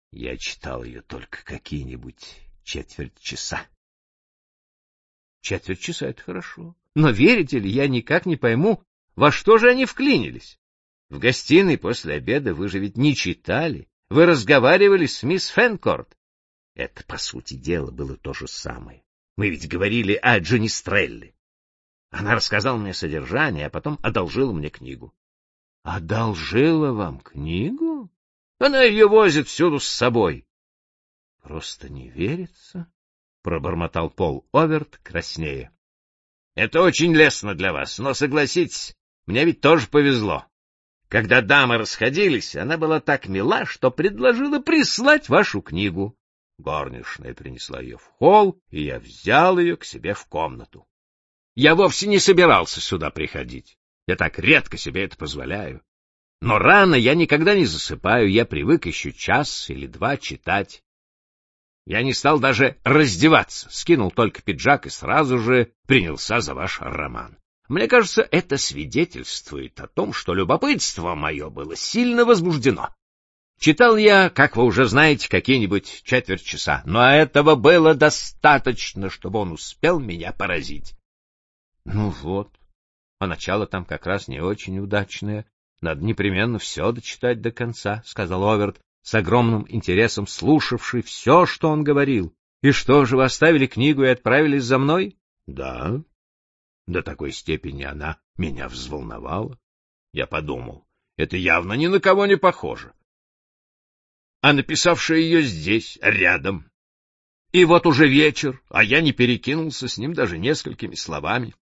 Я читал ее только какие-нибудь четверть часа. Четверть часа — это хорошо. Но верите ли, я никак не пойму, во что же они вклинились. В гостиной после обеда вы же ведь не читали, вы разговаривали с мисс Фенкорт. Это, по сути дела, было то же самое. Мы ведь говорили о Джонистрелле. Она рассказала мне содержание, а потом одолжила мне книгу. — Одолжила вам книгу? Она ее возит всюду с собой. — Просто не верится, — пробормотал Пол Оверт краснея. — Это очень лестно для вас, но, согласитесь, мне ведь тоже повезло. Когда дамы расходились, она была так мила, что предложила прислать вашу книгу. Горничная принесла ее в холл, и я взял ее к себе в комнату. Я вовсе не собирался сюда приходить. Я так редко себе это позволяю. Но рано я никогда не засыпаю, я привык еще час или два читать. Я не стал даже раздеваться, скинул только пиджак и сразу же принялся за ваш роман. Мне кажется, это свидетельствует о том, что любопытство мое было сильно возбуждено. Читал я, как вы уже знаете, какие-нибудь четверть часа, но этого было достаточно, чтобы он успел меня поразить. — Ну вот, а начало там как раз не очень удачное. Надо непременно все дочитать до конца, — сказал Оверт, с огромным интересом слушавший все, что он говорил. — И что же, вы оставили книгу и отправились за мной? — Да. До такой степени она меня взволновала. Я подумал, это явно ни на кого не похоже. А написавшая ее здесь, рядом. И вот уже вечер, а я не перекинулся с ним даже несколькими словами.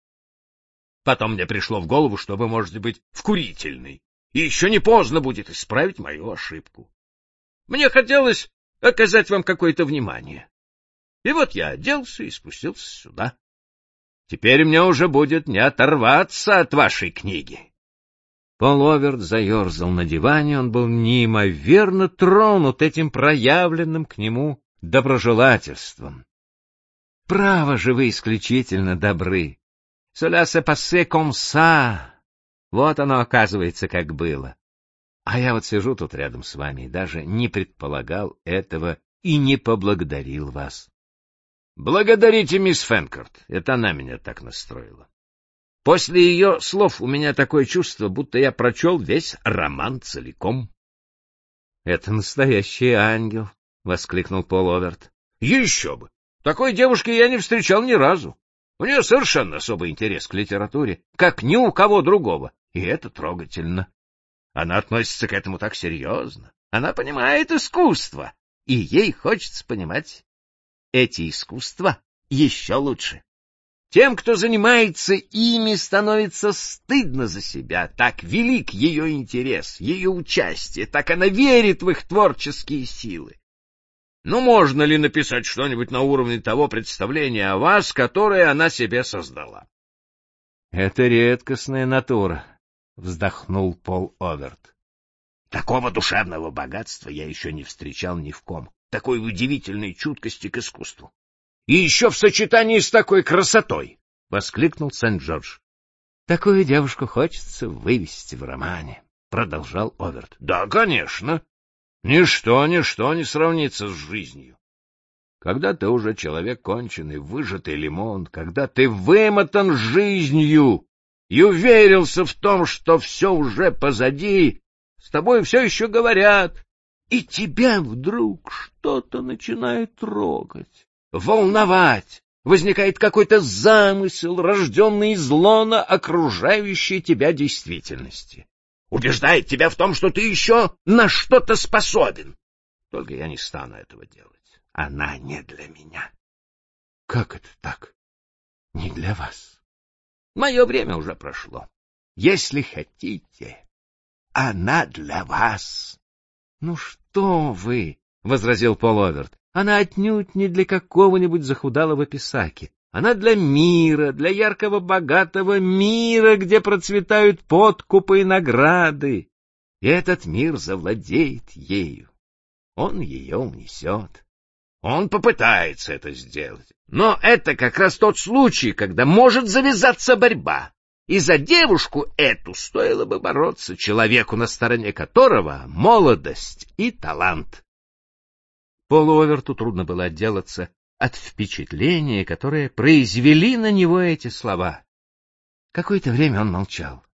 Потом мне пришло в голову, что вы можете быть в курительной, и еще не поздно будет исправить мою ошибку. Мне хотелось оказать вам какое-то внимание. И вот я оделся и спустился сюда. Теперь мне уже будет не оторваться от вашей книги. Пол Оверт заерзал на диване, он был неимоверно тронут этим проявленным к нему доброжелательством. — Право же вы исключительно добры. Cela s'est passé comme ça. Вот оно, оказывается, как было. А я вот сижу тут рядом с вами и даже не предполагал этого и не поблагодарил вас. Благодарите мисс Фенкорт, это она меня так настроила. После ее слов у меня такое чувство, будто я прочел весь роман целиком. — Это настоящий ангел, — воскликнул Пол Оверт. — Еще бы! Такой девушки я не встречал ни разу. У нее совершенно особый интерес к литературе, как ни у кого другого, и это трогательно. Она относится к этому так серьезно. Она понимает искусство, и ей хочется понимать эти искусства еще лучше. Тем, кто занимается ими, становится стыдно за себя. Так велик ее интерес, ее участие, так она верит в их творческие силы. Но можно ли написать что-нибудь на уровне того представления о вас, которое она себе создала? — Это редкостная натура, — вздохнул Пол Оверт. — Такого душевного богатства я еще не встречал ни в ком, такой удивительной чуткости к искусству. И еще в сочетании с такой красотой! — воскликнул Сент-Джордж. — Такую девушку хочется вывести в романе, — продолжал Оверт. — Да, конечно. Ничто не сравнится с жизнью. Когда ты уже человек конченый, выжатый лимон, когда ты вымотан жизнью и уверился в том, что все уже позади, с тобой все еще говорят, и тебя вдруг что-то начинает трогать, волновать, возникает какой-то замысел, рожденный из лона окружающей тебя действительности. Убеждает тебя в том, что ты еще на что-то способен. Только я не стану этого делать. Она не для меня. — Как это так? Не для вас? Мое время уже прошло. Если хотите, она для вас. — Ну что вы, — возразил Пол Оверт, — она отнюдь не для какого-нибудь захудалого писаки. Она для мира, для яркого богатого мира, где процветают подкупы и награды. И этот мир завладеет ею. Он ее унесет. Он попытается это сделать. Но это как раз тот случай, когда может завязаться борьба. И за девушку эту стоило бы бороться человеку, на стороне которого молодость и талант. Полу Оверту трудно было отделаться от впечатления, которое произвели на него эти слова. Какое-то время он молчал.